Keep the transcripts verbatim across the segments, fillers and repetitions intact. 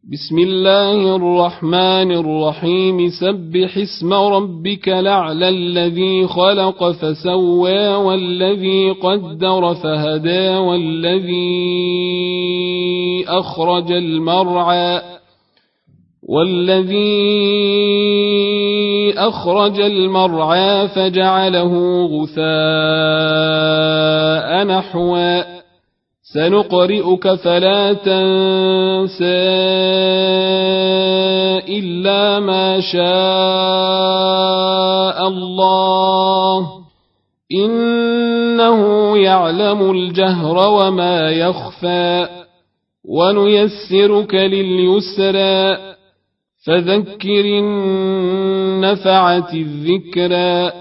بسم الله الرحمن الرحيم سبح اسم ربك الأعلى الذي خلق فسوى والذي قدر فهدى والذي أخرج المرعى والذي أخرج المرعى فجعله غثاء نحوا سنقرئك فلا تنسى إلا ما شاء الله إنه يعلم الجهر وما يخفى ونيسرك لليسرى فذكر إن نفعت الذكرى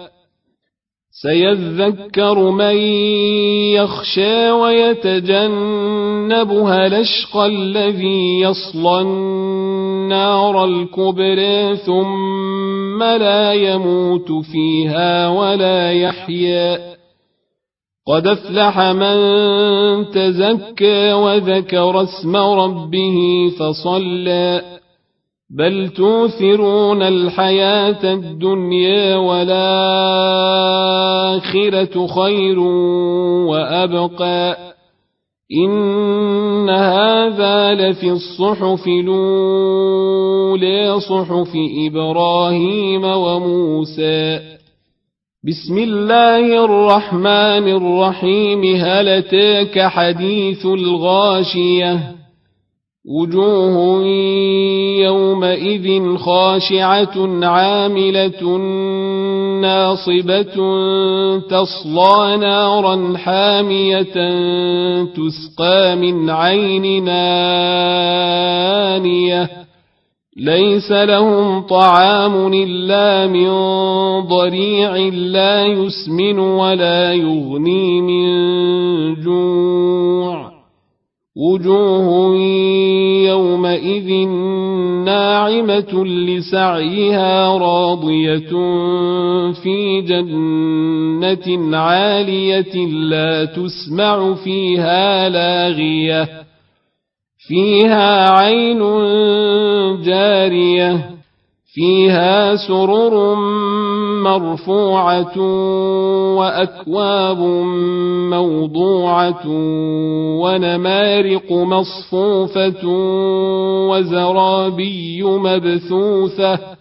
سيذكر من يخشى ويتجنبها الأشقى الذي يصلى النار الكبرى ثم لا يموت فيها ولا يحيا قد أفلح من تزكى وذكر اسم ربه فصلى بل توثرون الحياة الدنيا والآخرة خير وأبقى إن هذا لفي الصحف الأولى صحف إبراهيم وموسى بسم الله الرحمن الرحيم هل أتاك حديث الغاشية وجوه يومئذ خاشعة عاملة ناصبة تصلى نارا حامية تسقى من عين آنية ليس لهم طعام إلا من ضريع لا يسمن ولا يغني من جوع وجوه يومئذ ناعمة لسعيها راضية في جنة عالية لا تسمع فيها لاغية فيها عين جارية فيها سرر مرفوعة وأكواب موضوعة ونمارق مصفوفة وزرابي مبثوثة